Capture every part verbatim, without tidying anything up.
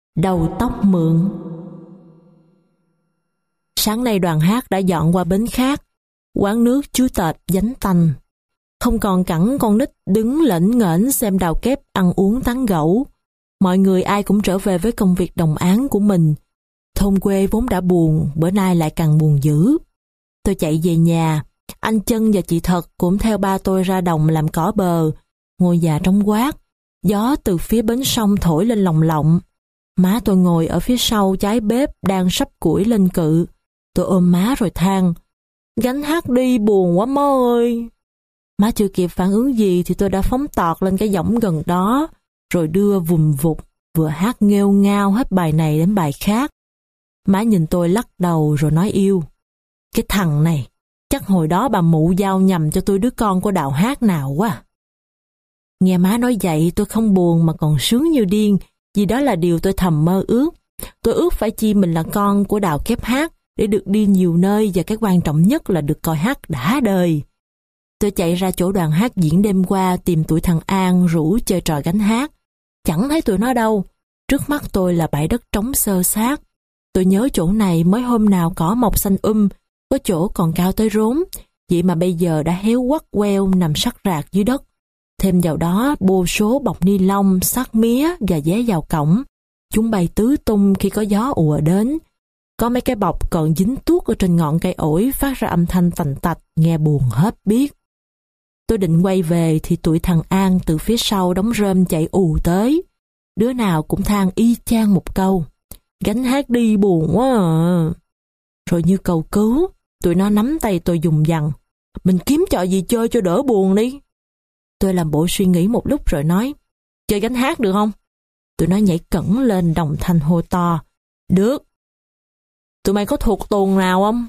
Đầu tóc mượn. Sáng nay đoàn hát đã dọn qua bến khác, quán nước chuối tệt vánh tanh. Không còn cẳng con nít đứng lễnh nghễnh xem đào kép ăn uống tán gẫu. Mọi người ai cũng trở về với công việc đồng áng của mình. Thôn quê vốn đã buồn, bữa nay lại càng buồn dữ. Tôi chạy về nhà, anh Chân và chị Thật cũng theo ba tôi ra đồng làm cỏ bờ, ngôi nhà trong quát. Gió từ phía bến sông thổi lên lồng lộng. Má tôi ngồi ở phía sau trái bếp đang sắp củi lên cự. Tôi ôm má rồi than: "Gánh hát đi buồn quá má ơi." Má chưa kịp phản ứng gì thì tôi đã phóng tọt lên cái võng gần đó, rồi đưa vùm vụt, vừa hát nghêu ngao hết bài này đến bài khác. Má nhìn tôi lắc đầu rồi nói yêu: "Cái thằng này, chắc hồi đó bà mụ giao nhầm cho tôi đứa con của Đào Hát nào quá." Nghe má nói vậy tôi không buồn mà còn sướng như điên, vì đó là điều tôi thầm mơ ước. Tôi ước phải chi mình là con của Đào Kép Hát để được đi nhiều nơi, và cái quan trọng nhất là được coi hát đã đời. Tôi chạy ra chỗ đoàn hát diễn đêm qua tìm tụi thằng An rủ chơi trò gánh hát. Chẳng thấy tụi nó đâu. Trước mắt tôi là bãi đất trống xơ xác. Tôi nhớ chỗ này mới hôm nào cỏ mọc xanh um, có chỗ còn cao tới rốn, vậy mà bây giờ đã héo quắt queo nằm sắt rạc dưới đất. Thêm vào đó vô số bọc ni lông, xác mía và vé vào cổng. Chúng bay tứ tung khi có gió ùa đến. Có mấy cái bọc còn dính tuốt ở trên ngọn cây ổi phát ra âm thanh tành tạch, nghe buồn hết biết. Tôi định quay về thì tụi thằng An từ phía sau đống rơm chạy ù tới. Đứa nào cũng than y chang một câu: "Gánh hát đi buồn quá à." Rồi như cầu cứu, tụi nó nắm tay tôi dùng dằng: "Mình kiếm trò gì chơi cho đỡ buồn đi." Tôi làm bộ suy nghĩ một lúc rồi nói: "Chơi gánh hát được không?" Tụi nó nhảy cẫng lên đồng thanh hô to: "Được." "Tụi mày có thuộc tuồng nào không?"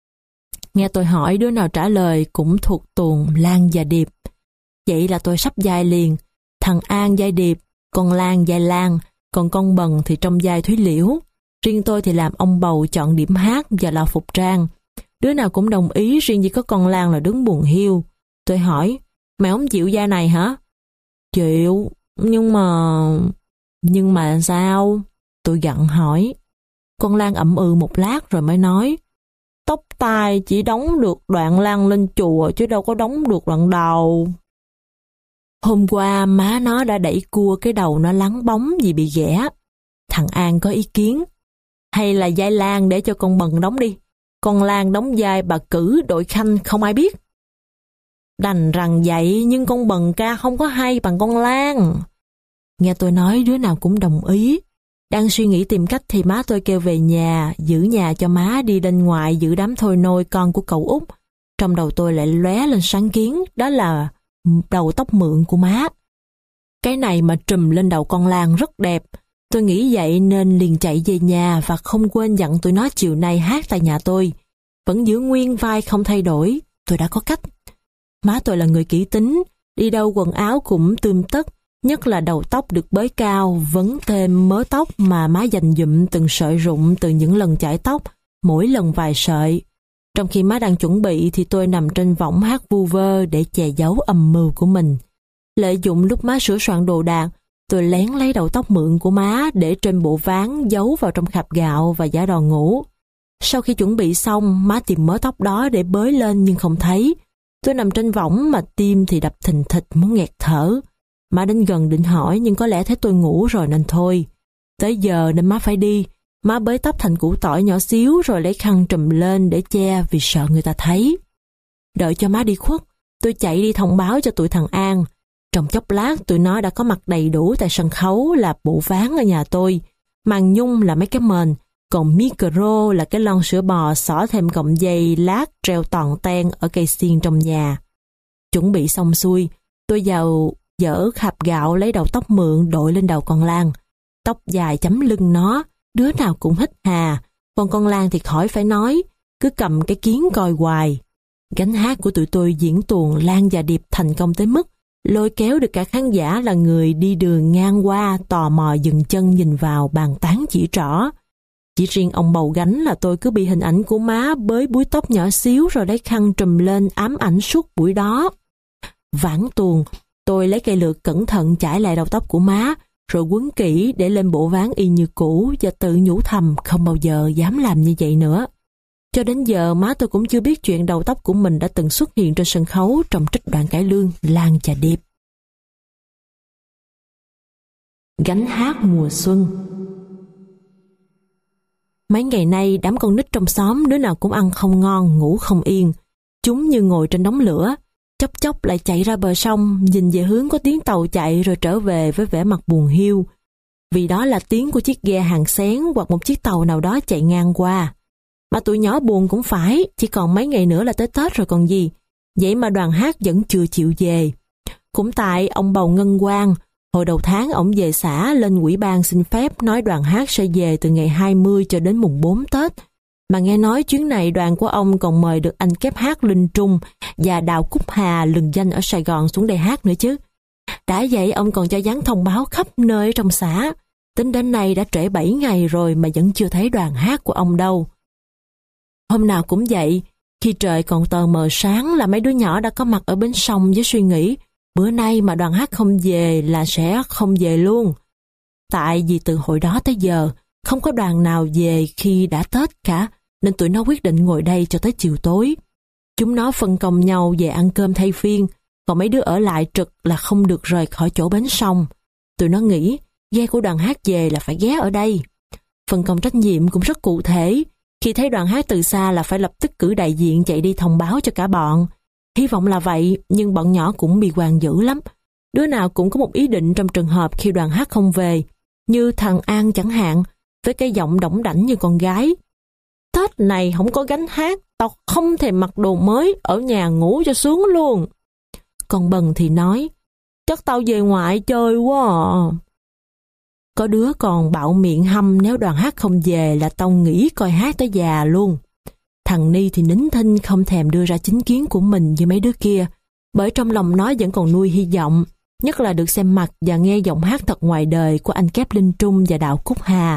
Nghe tôi hỏi, đứa nào trả lời cũng thuộc tuồng Lan và Điệp. Vậy là tôi sắp vai liền. Thằng An vai Điệp, con Lan vai Lan, còn con Bần thì trong vai Thúy Liễu. Riêng tôi thì làm ông bầu chọn điểm hát và là phục trang. Đứa nào cũng đồng ý, riêng chỉ có con Lan là đứng buồn hiu. Tôi hỏi: "Mày không chịu vai này hả?" "Chịu, nhưng mà..." "Nhưng mà sao?" Tôi gặng hỏi. Con Lan ậm ừ một lát rồi mới nói: "Tóc tai chỉ đóng được đoạn Lan lên chùa chứ đâu có đóng được đoạn đầu." Hôm qua má nó đã đẩy cua cái đầu nó lắng bóng vì bị ghẻ. Thằng An có ý kiến: "Hay là vai Lan để cho con Bần đóng đi. Con Lan đóng vai bà Cử đội khanh không ai biết." Đành rằng vậy, nhưng con Bần ca không có hay bằng con Lan. Nghe tôi nói, đứa nào cũng đồng ý. Đang suy nghĩ tìm cách thì má tôi kêu về nhà, giữ nhà cho má đi bên ngoài giữ đám thôi nôi con của cậu út. Trong đầu tôi lại lóe lên sáng kiến, đó là đầu tóc mượn của má. Cái này mà trùm lên đầu con Lan rất đẹp. Tôi nghĩ vậy nên liền chạy về nhà và không quên dặn tụi nó chiều nay hát tại nhà tôi. Vẫn giữ nguyên vai không thay đổi, tôi đã có cách. Má tôi là người kỹ tính, đi đâu quần áo cũng tươm tất, nhất là đầu tóc được bới cao, vấn thêm mớ tóc mà má dành dụm từng sợi rụng từ những lần chải tóc, mỗi lần vài sợi. Trong khi má đang chuẩn bị thì tôi nằm trên võng hát vu vơ để che giấu âm mưu của mình. Lợi dụng lúc má sửa soạn đồ đạc, tôi lén lấy đầu tóc mượn của má để trên bộ ván giấu vào trong khạp gạo và giả đò ngủ. Sau khi chuẩn bị xong, má tìm mớ tóc đó để bới lên nhưng không thấy. Tôi nằm trên võng mà tim thì đập thình thịch muốn nghẹt thở. Má đến gần định hỏi nhưng có lẽ thấy tôi ngủ rồi nên thôi. Tới giờ nên má phải đi. Má bới tóc thành củ tỏi nhỏ xíu rồi lấy khăn trùm lên để che vì sợ người ta thấy. Đợi cho má đi khuất, tôi chạy đi thông báo cho tụi thằng An. Trong chốc lát tụi nó đã có mặt đầy đủ tại sân khấu là bộ ván ở nhà tôi. Màn nhung là mấy cái mền, còn micro là cái lon sữa bò xỏ thêm cọng dây lát treo toàn ten ở cây xiên trong nhà. Chuẩn bị xong xuôi, tôi vào dỡ khạp gạo lấy đầu tóc mượn đội lên đầu con Lan. Tóc dài chấm lưng nó, đứa nào cũng hít hà, còn con Lan thì khỏi phải nói, cứ cầm cái kiến coi hoài. Gánh hát của tụi tôi diễn tuồng Lan và Điệp thành công tới mức lôi kéo được cả khán giả là người đi đường ngang qua tò mò dừng chân nhìn vào bàn tán chỉ trỏ. Chỉ riêng ông bầu gánh là tôi cứ bị hình ảnh của má bới búi tóc nhỏ xíu rồi lấy khăn trùm lên ám ảnh suốt buổi đó. Vãn tuồng, tôi lấy cây lược cẩn thận chải lại đầu tóc của má, rồi quấn kỹ để lên bộ ván y như cũ và tự nhủ thầm không bao giờ dám làm như vậy nữa. Cho đến giờ má tôi cũng chưa biết chuyện đầu tóc của mình đã từng xuất hiện trên sân khấu trong trích đoạn cải lương Lan Chà Điệp. Gánh hát mùa xuân. Mấy ngày nay đám con nít trong xóm đứa nào cũng ăn không ngon, ngủ không yên. Chúng như ngồi trên đống lửa, chốc chốc lại chạy ra bờ sông, nhìn về hướng có tiếng tàu chạy rồi trở về với vẻ mặt buồn hiu. Vì đó là tiếng của chiếc ghe hàng xén hoặc một chiếc tàu nào đó chạy ngang qua. Mà tụi nhỏ buồn cũng phải, chỉ còn mấy ngày nữa là tới Tết rồi còn gì. Vậy mà đoàn hát vẫn chưa chịu về. Cũng tại ông Bầu Ngân Quang, hồi đầu tháng ổng về xã lên ủy ban xin phép nói đoàn hát sẽ về từ ngày hai mươi cho đến mùng bốn Tết. Mà nghe nói chuyến này đoàn của ông còn mời được anh kép hát Linh Trung và Đào Cúc Hà lừng danh ở Sài Gòn xuống đây hát nữa chứ. Đã vậy ông còn cho dán thông báo khắp nơi trong xã. Tính đến nay đã trễ bảy ngày rồi mà vẫn chưa thấy đoàn hát của ông đâu. Hôm nào cũng vậy, khi trời còn tờ mờ sáng là mấy đứa nhỏ đã có mặt ở bến sông với suy nghĩ bữa nay mà đoàn hát không về là sẽ không về luôn. Tại vì từ hồi đó tới giờ không có đoàn nào về khi đã Tết cả, nên tụi nó quyết định ngồi đây cho tới chiều tối. Chúng nó phân công nhau về ăn cơm thay phiên, còn mấy đứa ở lại trực là không được rời khỏi chỗ bến sông. Tụi nó nghĩ ghe của đoàn hát về là phải ghé ở đây. Phân công trách nhiệm cũng rất cụ thể. Khi thấy đoàn hát từ xa là phải lập tức cử đại diện chạy đi thông báo cho cả bọn. Hy vọng là vậy, nhưng bọn nhỏ cũng bị hoàng dữ lắm. Đứa nào cũng có một ý định trong trường hợp khi đoàn hát không về. Như thằng An chẳng hạn, với cái giọng đỏng đảnh như con gái. Tết này không có gánh hát, tao không thèm mặc đồ mới, ở nhà ngủ cho sướng luôn. Còn Bần thì nói, chắc tao về ngoại chơi quá à. Có đứa còn bạo miệng hăm nếu đoàn hát không về là tao nghỉ coi hát tới già luôn. Thằng Ni thì nín thinh không thèm đưa ra chính kiến của mình như mấy đứa kia, bởi trong lòng nó vẫn còn nuôi hy vọng, nhất là được xem mặt và nghe giọng hát thật ngoài đời của anh kép Linh Trung và Đào Cúc Hà.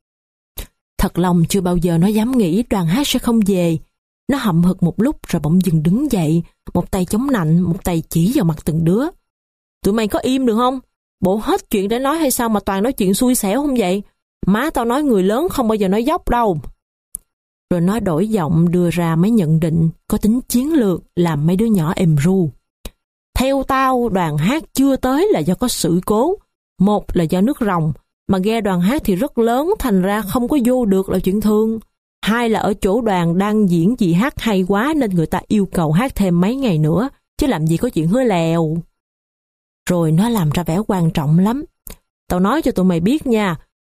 Thật lòng chưa bao giờ nó dám nghĩ đoàn hát sẽ không về. Nó hậm hực một lúc rồi bỗng dừng đứng dậy, một tay chống nạnh, một tay chỉ vào mặt từng đứa. Tụi mày có im được không? Bộ hết chuyện để nói hay sao mà toàn nói chuyện xui xẻo không vậy? Má tao nói người lớn không bao giờ nói dốc đâu. Rồi nó đổi giọng đưa ra mấy nhận định có tính chiến lược làm mấy đứa nhỏ ềm ru. Theo tao, đoàn hát chưa tới là do có sự cố. Một là do nước ròng, mà ghe đoàn hát thì rất lớn thành ra không có vô được là chuyện thường. Hai là ở chỗ đoàn đang diễn gì hát hay quá nên người ta yêu cầu hát thêm mấy ngày nữa, chứ làm gì có chuyện hứa lèo. Rồi nó làm ra vẻ quan trọng lắm. Tao nói cho tụi mày biết nha.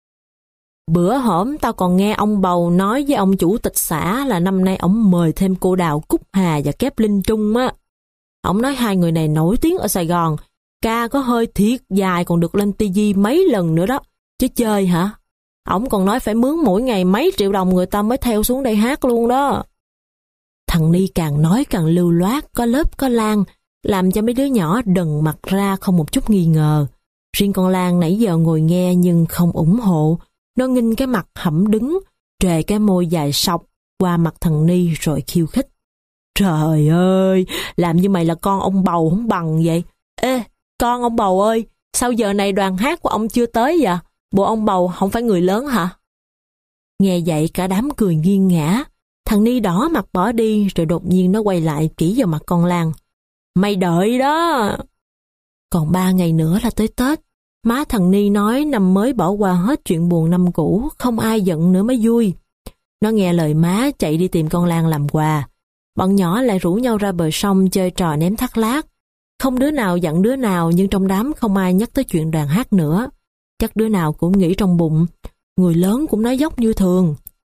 Bữa hổm tao còn nghe ông Bầu nói với ông chủ tịch xã là năm nay ổng mời thêm cô Đào Cúc Hà và kép Linh Trung á. Ổng nói hai người này nổi tiếng ở Sài Gòn, ca có hơi thiệt dài còn được lên ti vi mấy lần nữa đó. Chứ chơi hả? Ổng còn nói phải mướn mỗi ngày mấy triệu đồng người ta mới theo xuống đây hát luôn đó. Thằng Ni càng nói càng lưu loát, có lớp có lan, làm cho mấy đứa nhỏ đần mặt ra không một chút nghi ngờ. Riêng con Lan nãy giờ ngồi nghe nhưng không ủng hộ. Nó nghinh cái mặt hẩm đứng, trề cái môi dài sọc qua mặt thằng Ni rồi khiêu khích. Trời ơi, làm như mày là con ông Bầu không bằng vậy. Ê, con ông Bầu ơi, sao giờ này đoàn hát của ông chưa tới vậy? Bộ ông Bầu không phải người lớn hả? Nghe vậy cả đám cười nghiêng ngã. Thằng Ni đỏ mặt bỏ đi rồi đột nhiên nó quay lại chỉ vào mặt con Lan. Mày đợi đó. Còn ba ngày nữa là tới Tết. Má thằng Ni nói năm mới bỏ qua hết chuyện buồn năm cũ, không ai giận nữa mới vui. Nó nghe lời má chạy đi tìm con Lan làm quà. Bọn nhỏ lại rủ nhau ra bờ sông chơi trò ném thác lát. Không đứa nào dặn đứa nào nhưng trong đám không ai nhắc tới chuyện đoàn hát nữa. Chắc đứa nào cũng nghĩ trong bụng, người lớn cũng nói dốc như thường.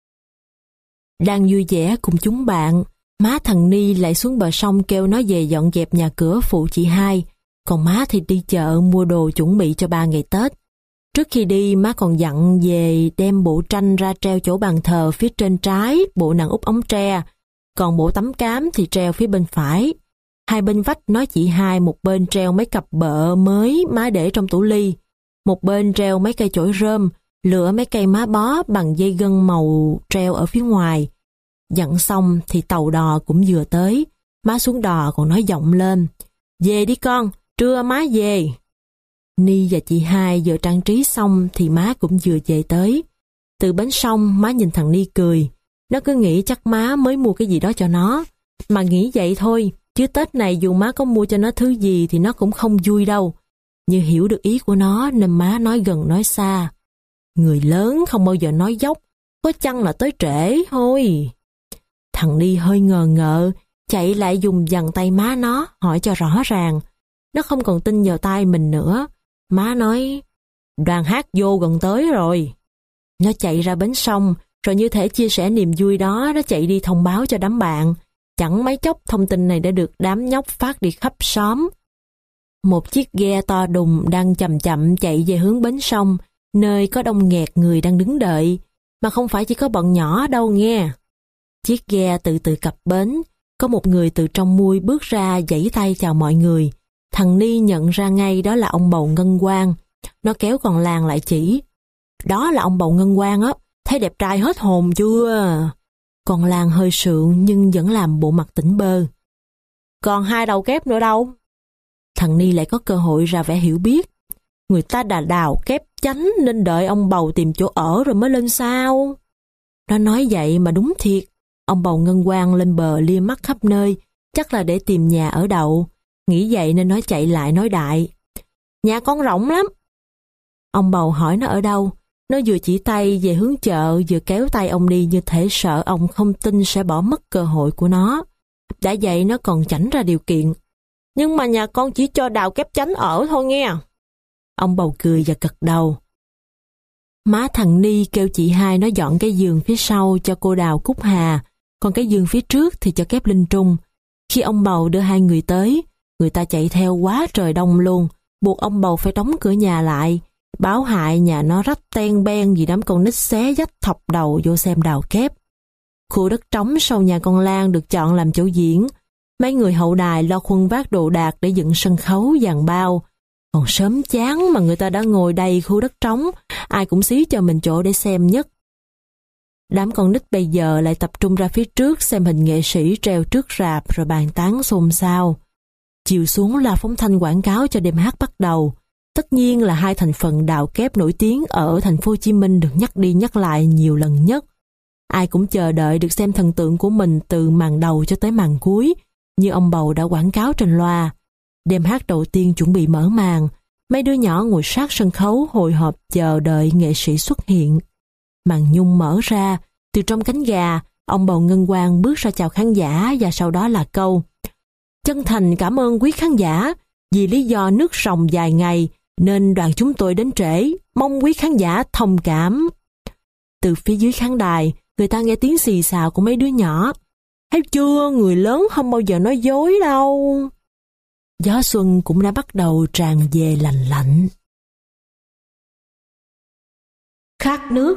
Đang vui vẻ cùng chúng bạn, má thằng Ni lại xuống bờ sông kêu nó về dọn dẹp nhà cửa phụ chị hai. Còn má thì đi chợ mua đồ chuẩn bị cho ba ngày Tết. Trước khi đi, má còn dặn về đem bộ tranh ra treo chỗ bàn thờ phía trên trái, bộ nàng úp ống tre. Còn bộ tấm cám thì treo phía bên phải. Hai bên vách nói chị hai, một bên treo mấy cặp bợ mới má để trong tủ ly. Một bên treo mấy cây chổi rơm, lựa mấy cây má bó bằng dây gân màu treo ở phía ngoài. Dặn xong thì tàu đò cũng vừa tới. Má xuống đò còn nói giọng lên. Về đi con, trưa má về. Ni và chị hai vừa trang trí xong thì má cũng vừa về tới. Từ bến sông, má nhìn thằng Ni cười. Nó cứ nghĩ chắc má mới mua cái gì đó cho nó. Mà nghĩ vậy thôi, chứ Tết này dù má có mua cho nó thứ gì thì nó cũng không vui đâu. Như hiểu được ý của nó nên má nói gần nói xa. Người lớn không bao giờ nói dốc, có chăng là tới trễ thôi. Thằng Ni hơi ngờ ngợ, chạy lại dùng dằn tay má nó, hỏi cho rõ ràng. Nó không còn tin vào tai mình nữa. Má nói, đoàn hát vô gần tới rồi. Nó chạy ra bến sông, rồi như thể chia sẻ niềm vui đó, nó chạy đi thông báo cho đám bạn. Chẳng mấy chốc thông tin này đã được đám nhóc phát đi khắp xóm. Một chiếc ghe to đùng đang chậm chậm chạy về hướng bến sông, nơi có đông nghẹt người đang đứng đợi, mà không phải chỉ có bọn nhỏ đâu nghe. Chiếc ghe từ từ cập bến, có một người từ trong mui bước ra giãy tay chào mọi người. Thằng Ni nhận ra ngay đó là ông bầu Ngân Quang. Nó kéo con Lan lại chỉ. Đó là ông bầu Ngân Quang á, thấy đẹp trai hết hồn chưa? Con Lan hơi sượng nhưng vẫn làm bộ mặt tỉnh bơ. Còn hai đầu kép nữa đâu? Thằng Ni lại có cơ hội ra vẻ hiểu biết. Người ta đã đào kép chánh nên đợi ông bầu tìm chỗ ở rồi mới lên sao. Nó nói vậy mà đúng thiệt. Ông bầu Ngân Quang lên bờ lia mắt khắp nơi, chắc là để tìm nhà ở đậu. Nghĩ vậy nên nó chạy lại nói đại. Nhà con rộng lắm. Ông bầu hỏi nó ở đâu. Nó vừa chỉ tay về hướng chợ, vừa kéo tay ông đi như thể sợ ông không tin sẽ bỏ mất cơ hội của nó. Đã vậy nó còn chảnh ra điều kiện. Nhưng mà nhà con chỉ cho đào kép chánh ở thôi nghe. Ông bầu cười và gật đầu. Má thằng Ni kêu chị hai nó dọn cái giường phía sau cho cô Đào Cúc Hà, còn cái giường phía trước thì cho kép Linh Trung. Khi ông bầu đưa hai người tới, người ta chạy theo quá trời đông luôn, buộc ông bầu phải đóng cửa nhà lại, báo hại nhà nó rách ten ben vì đám con nít xé dách thọc đầu vô xem đào kép. Khu đất trống sau nhà con Lan được chọn làm chỗ diễn. Mấy người hậu đài lo khuân vác đồ đạc để dựng sân khấu dàn bao. Còn sớm chán mà người ta đã ngồi đầy khu đất trống, ai cũng xí cho mình chỗ để xem nhất. Đám con nít bây giờ lại tập trung ra phía trước xem hình nghệ sĩ treo trước rạp rồi bàn tán xôn xao. Chiều xuống là phóng thanh quảng cáo cho đêm hát bắt đầu. Tất nhiên là hai thành phần đào kép nổi tiếng ở thành phố Hồ Chí Minh được nhắc đi nhắc lại nhiều lần nhất. Ai cũng chờ đợi được xem thần tượng của mình từ màn đầu cho tới màn cuối, như ông bầu đã quảng cáo trên loa. Đêm hát đầu tiên chuẩn bị mở màn, mấy đứa nhỏ ngồi sát sân khấu hồi hộp chờ đợi nghệ sĩ xuất hiện. Màn nhung mở ra, từ trong cánh gà, ông bầu Ngân Quang bước ra chào khán giả và sau đó là câu: Chân thành cảm ơn quý khán giả, vì lý do nước ròng dài ngày nên đoàn chúng tôi đến trễ, mong quý khán giả thông cảm. Từ phía dưới khán đài, người ta nghe tiếng xì xào của mấy đứa nhỏ. Thấy chưa, người lớn không bao giờ nói dối đâu. Gió xuân cũng đã bắt đầu tràn về lành lạnh. Khát nước.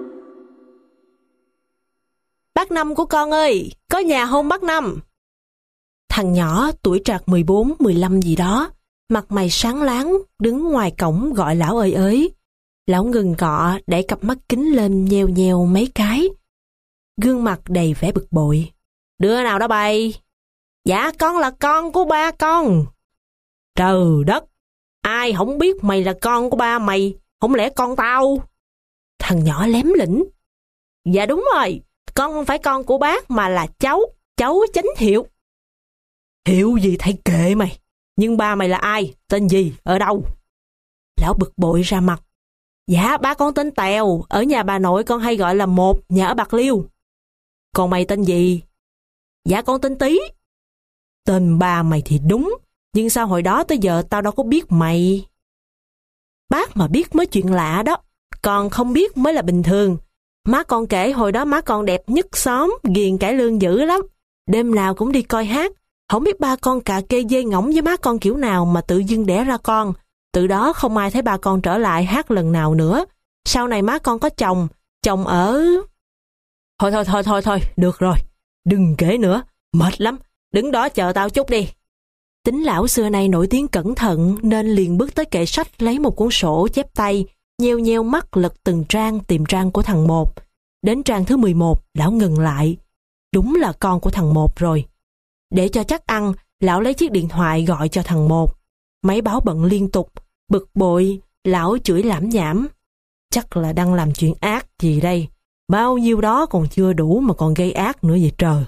Bác Năm của con ơi, có nhà không bác Năm? Thằng nhỏ tuổi trạc mười bốn, mười lăm gì đó, mặt mày sáng láng, đứng ngoài cổng gọi lão ơi ới. Lão ngừng cọ, để cặp mắt kính lên nheo nheo mấy cái. Gương mặt đầy vẻ bực bội. Đứa nào đó bày? Dạ con là con của ba con. Trời đất, ai không biết mày là con của ba mày, không lẽ con tao? Thằng nhỏ lém lĩnh. Dạ đúng rồi, con không phải con của bác mà là cháu, cháu Chánh Hiệu. Hiệu gì thầy kệ mày, nhưng ba mày là ai, tên gì, ở đâu? Lão bực bội ra mặt. Dạ ba con tên Tèo, ở nhà bà nội con hay gọi là Một, nhà ở Bạc Liêu. Còn mày tên gì? Dạ con tên Tý. Tên ba mày thì đúng, nhưng sao hồi đó tới giờ tao đâu có biết mày. Bác mà biết mới chuyện lạ đó, còn không biết mới là bình thường. Má con kể hồi đó má con đẹp nhất xóm, ghiền cải lương dữ lắm. Đêm nào cũng đi coi hát, không biết ba con cà kê dê ngỗng với má con kiểu nào mà tự dưng đẻ ra con. Từ đó không ai thấy ba con trở lại hát lần nào nữa. Sau này má con có chồng, chồng ở... Thôi thôi thôi thôi thôi, được rồi, đừng kể nữa, mệt lắm, đứng đó chờ tao chút đi. Tính lão xưa nay nổi tiếng cẩn thận nên liền bước tới kệ sách lấy một cuốn sổ chép tay, nheo nheo mắt lật từng trang tìm trang của thằng Một. Đến trang thứ mười một, lão ngừng lại. Đúng là con của thằng Một rồi. Để cho chắc ăn, lão lấy chiếc điện thoại gọi cho thằng Một. Máy báo bận liên tục, Bực bội, lão chửi lảm nhảm. Chắc là đang làm chuyện ác gì đây, bao nhiêu đó còn chưa đủ mà còn gây ác nữa vậy trời.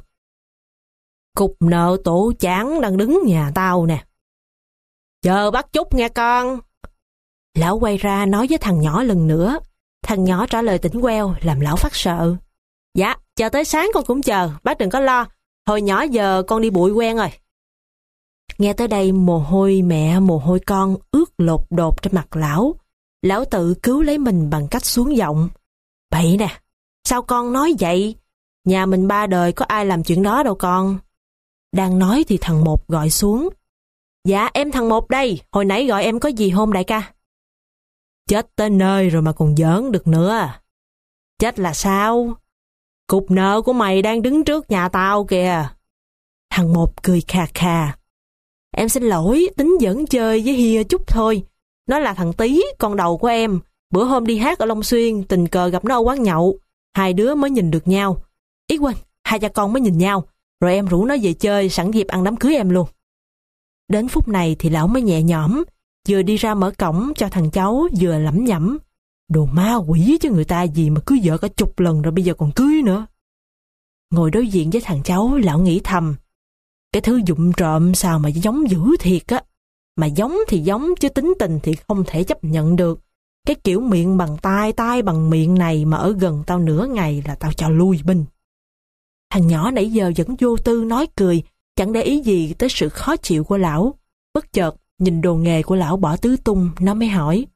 Cục nợ tổ chán đang đứng nhà tao nè. Chờ bắt chút nghe con. Lão quay ra nói với thằng nhỏ lần nữa. Thằng nhỏ trả lời tỉnh queo làm lão phát sợ. Dạ, chờ tới sáng con cũng chờ, bác đừng có lo. Hồi nhỏ giờ con đi bụi quen rồi. Nghe tới đây mồ hôi mẹ mồ hôi con ướt lột đột trên mặt lão. Lão tự cứu lấy mình bằng cách xuống giọng. Bậy nè, sao con nói vậy? Nhà mình ba đời có ai làm chuyện đó đâu con. Đang nói thì thằng Một gọi xuống. Dạ em thằng Một đây, hồi nãy gọi em có gì hôn đại ca? Chết tới nơi rồi mà còn giỡn được nữa. Chết là sao? Cục nợ của mày đang đứng trước nhà tao kìa. Thằng Một cười khà khà. Em xin lỗi, tính giỡn chơi với Hia chút thôi. Nó là thằng Tí, con đầu của em. Bữa hôm đi hát ở Long Xuyên, tình cờ gặp nó ở quán nhậu. Hai đứa mới nhìn được nhau. Ý quên, hai cha con mới nhìn nhau. Rồi em rủ nó về chơi, sẵn dịp ăn đám cưới em luôn. Đến phút này thì lão mới nhẹ nhõm, vừa đi ra mở cổng cho thằng cháu, vừa lẩm nhẩm. Đồ ma quỷ chứ người ta gì mà cưới vợ cả chục lần rồi bây giờ còn cưới nữa. Ngồi đối diện với thằng cháu, lão nghĩ thầm. Cái thứ vụng trộm sao mà giống dữ thiệt á. Mà giống thì giống chứ tính tình thì không thể chấp nhận được. Cái kiểu miệng bằng tai, tai bằng miệng này mà ở gần tao nửa ngày là tao cho lui binh. Thằng nhỏ nãy giờ vẫn vô tư nói cười, chẳng để ý gì tới sự khó chịu của lão. Bất chợt, nhìn đồ nghề của lão bỏ tứ tung, nó mới hỏi.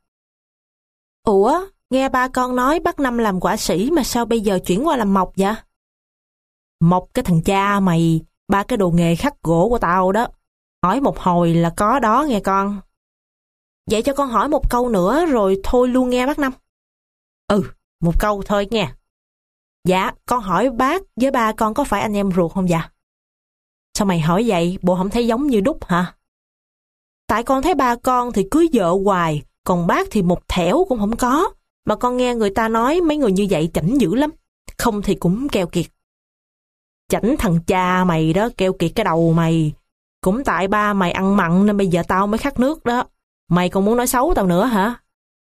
Ủa, nghe ba con nói bác Năm làm quả sĩ mà sao bây giờ chuyển qua làm mộc vậy? Mộc cái thằng cha mày, ba cái đồ nghề khắc gỗ của tao đó. Hỏi một hồi là có đó nghe con. Vậy cho con hỏi một câu nữa rồi thôi luôn nghe bác Năm. Ừ, một câu thôi nghe. Dạ, con hỏi bác với ba con có phải anh em ruột không dạ? Sao mày hỏi vậy, bộ không thấy giống như đúc hả? Tại con thấy ba con thì cưới vợ hoài, còn bác thì một thẻo cũng không có. Mà con nghe người ta nói mấy người như vậy chảnh dữ lắm, không thì cũng keo kiệt. Chảnh thằng cha mày đó, keo kiệt cái đầu mày. Cũng tại ba mày ăn mặn nên bây giờ tao mới khát nước đó. Mày còn muốn nói xấu tao nữa hả?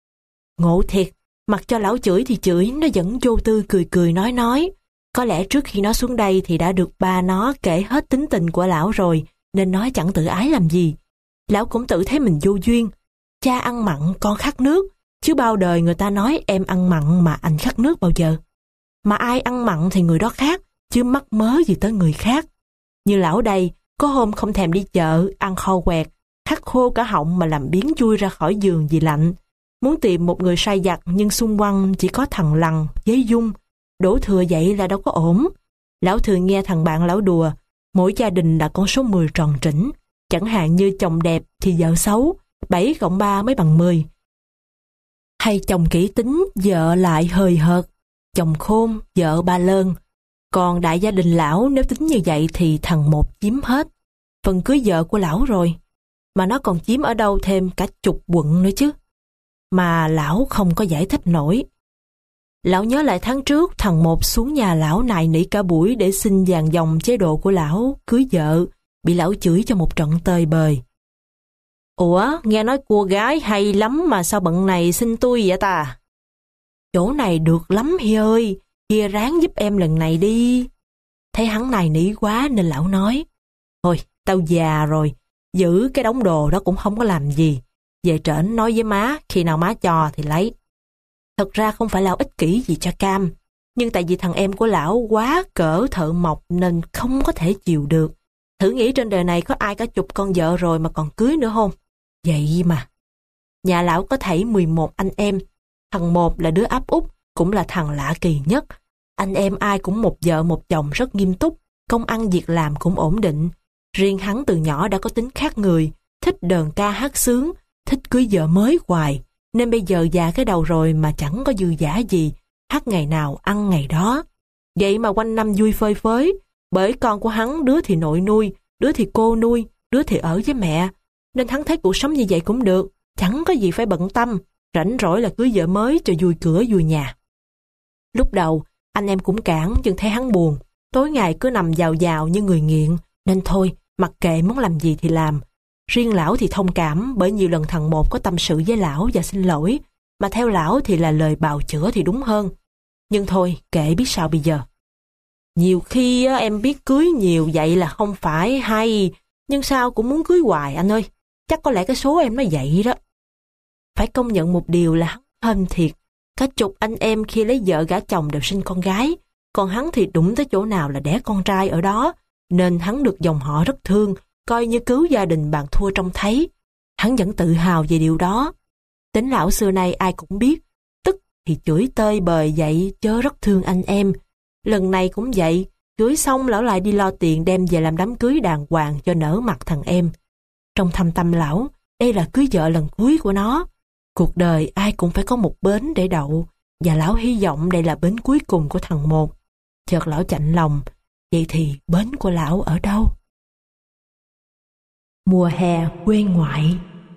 Ngộ thiệt, mặc cho lão chửi thì chửi, nó vẫn vô tư cười cười nói nói. Có lẽ trước khi nó xuống đây thì đã được ba nó kể hết tính tình của lão rồi, nên nói chẳng tự ái làm gì. Lão cũng tự thấy mình vô duyên. Cha ăn mặn, con khát nước, chứ bao đời người ta nói em ăn mặn mà anh khát nước bao giờ. Mà ai ăn mặn thì người đó khác, chứ mắc mớ gì tới người khác. Như lão đây, có hôm không thèm đi chợ, ăn kho quẹt, khát khô cả họng mà làm biếng chui ra khỏi giường vì lạnh. Muốn tìm một người sai vặt nhưng xung quanh chỉ có thằng Lằn, với Dung. Đổ thừa vậy là đâu có ổn. Lão thường nghe thằng bạn lão đùa, mỗi gia đình là con số mười tròn trĩnh. Chẳng hạn như chồng đẹp thì vợ xấu, bảy cộng ba mới bằng mười. Hay chồng kỹ tính, vợ lại hời hợt, chồng khôn, vợ ba lơn. Còn đại gia đình lão nếu tính như vậy thì thằng Một chiếm hết. Phần cưới vợ của lão rồi. Mà nó còn chiếm ở đâu thêm cả chục quận nữa chứ. Mà lão không có giải thích nổi. Lão nhớ lại tháng trước thằng Một xuống nhà lão nài nỉ cả buổi để xin vàng dòng chế độ của lão cưới vợ, bị lão chửi cho một trận tơi bời. Ủa, nghe nói cô gái hay lắm mà sao bận này xin tôi vậy ta? Chỗ này được lắm Hi ơi, Hi ráng giúp em lần này đi. Thấy hắn nài nỉ quá nên lão nói, thôi tao già rồi, giữ cái đống đồ đó cũng không có làm gì. Về trển nói với má, khi nào má cho thì lấy. Thật ra không phải lão ích kỷ gì cho Cam, nhưng tại vì thằng em của lão quá cỡ thợ mộc nên không có thể chịu được. Thử nghĩ trên đời này có ai cả chục con vợ rồi mà còn cưới nữa không? Vậy mà. Nhà lão có thảy mười một anh em. Thằng Một là đứa áp út, cũng là thằng lạ kỳ nhất. Anh em ai cũng một vợ một chồng rất nghiêm túc, công ăn việc làm cũng ổn định. Riêng hắn từ nhỏ đã có tính khác người, thích đờn ca hát sướng, thích cưới vợ mới hoài. Nên bây giờ già cái đầu rồi mà chẳng có dư dả gì, hát ngày nào ăn ngày đó. Vậy mà quanh năm vui phơi phới, bởi con của hắn đứa thì nội nuôi, đứa thì cô nuôi, đứa thì ở với mẹ. Nên hắn thấy cuộc sống như vậy cũng được, chẳng có gì phải bận tâm, rảnh rỗi là cưới vợ mới cho vui cửa vui nhà. Lúc đầu, anh em cũng cản nhưng thấy hắn buồn, tối ngày cứ nằm vào vào như người nghiện, nên thôi, mặc kệ muốn làm gì thì làm. Riêng lão thì thông cảm bởi nhiều lần thằng một có tâm sự với lão và xin lỗi, mà theo lão thì là lời bào chữa thì đúng hơn. Nhưng thôi, kệ biết sao bây giờ. Nhiều khi á, em biết cưới nhiều vậy là không phải hay, nhưng sao cũng muốn cưới hoài anh ơi. Chắc có lẽ cái số em nó vậy đó. Phải công nhận một điều là hắn hên thiệt. Cả chục anh em khi lấy vợ gả chồng đều sinh con gái, còn hắn thì đụng tới chỗ nào là đẻ con trai ở đó, nên hắn được dòng họ rất thương, coi như cứu gia đình bạn thua trông thấy. Hắn vẫn tự hào về điều đó. Tính lão xưa nay ai cũng biết, tức thì chửi tơi bời vậy chớ rất thương anh em. Lần này cũng vậy, chửi xong lão lại đi lo tiền đem về làm đám cưới đàng hoàng cho nở mặt thằng em. Trong thâm tâm lão, đây là cưới vợ lần cuối của nó. Cuộc đời ai cũng phải có một bến để đậu, và lão hy vọng đây là bến cuối cùng của thằng một. Chợt lão chạnh lòng, vậy thì bến của lão ở đâu? Mùa hè quê ngoại.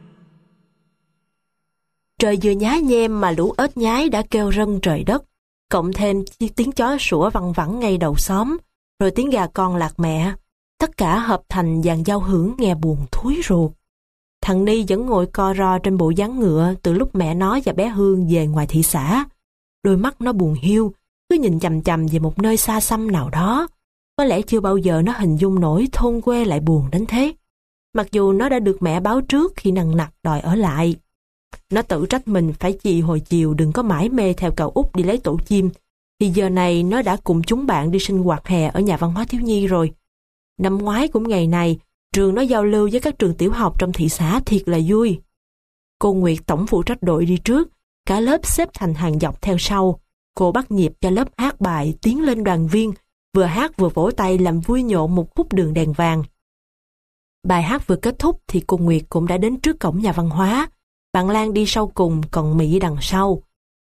Trời vừa nhá nhem mà lũ ếch nhái đã kêu rân trời đất, cộng thêm tiếng chó sủa văng vẳng ngay đầu xóm, rồi tiếng gà con lạc mẹ. Tất cả hợp thành dàn giao hưởng nghe buồn thúi ruột. Thằng Ni vẫn ngồi co ro trên bộ ván ngựa từ lúc mẹ nó và bé Hương về ngoài thị xã. Đôi mắt nó buồn hiu, cứ nhìn chằm chằm về một nơi xa xăm nào đó. Có lẽ chưa bao giờ nó hình dung nổi thôn quê lại buồn đến thế. Mặc dù nó đã được mẹ báo trước khi nằng nặc đòi ở lại. Nó tự trách mình phải chì hồi chiều đừng có mãi mê theo cậu út đi lấy tổ chim, thì giờ này nó đã cùng chúng bạn đi sinh hoạt hè ở nhà văn hóa thiếu nhi rồi. Năm ngoái cũng ngày này, trường nó giao lưu với các trường tiểu học trong thị xã thiệt là vui. Cô Nguyệt tổng phụ trách đội đi trước, cả lớp xếp thành hàng dọc theo sau. Cô bắt nhịp cho lớp hát bài Tiến lên đoàn viên, vừa hát vừa vỗ tay làm vui nhộn một khúc đường đèn vàng. Bài hát vừa kết thúc thì cô Nguyệt cũng đã đến trước cổng nhà văn hóa. Bạn Lan đi sau cùng, còn Mỹ đằng sau.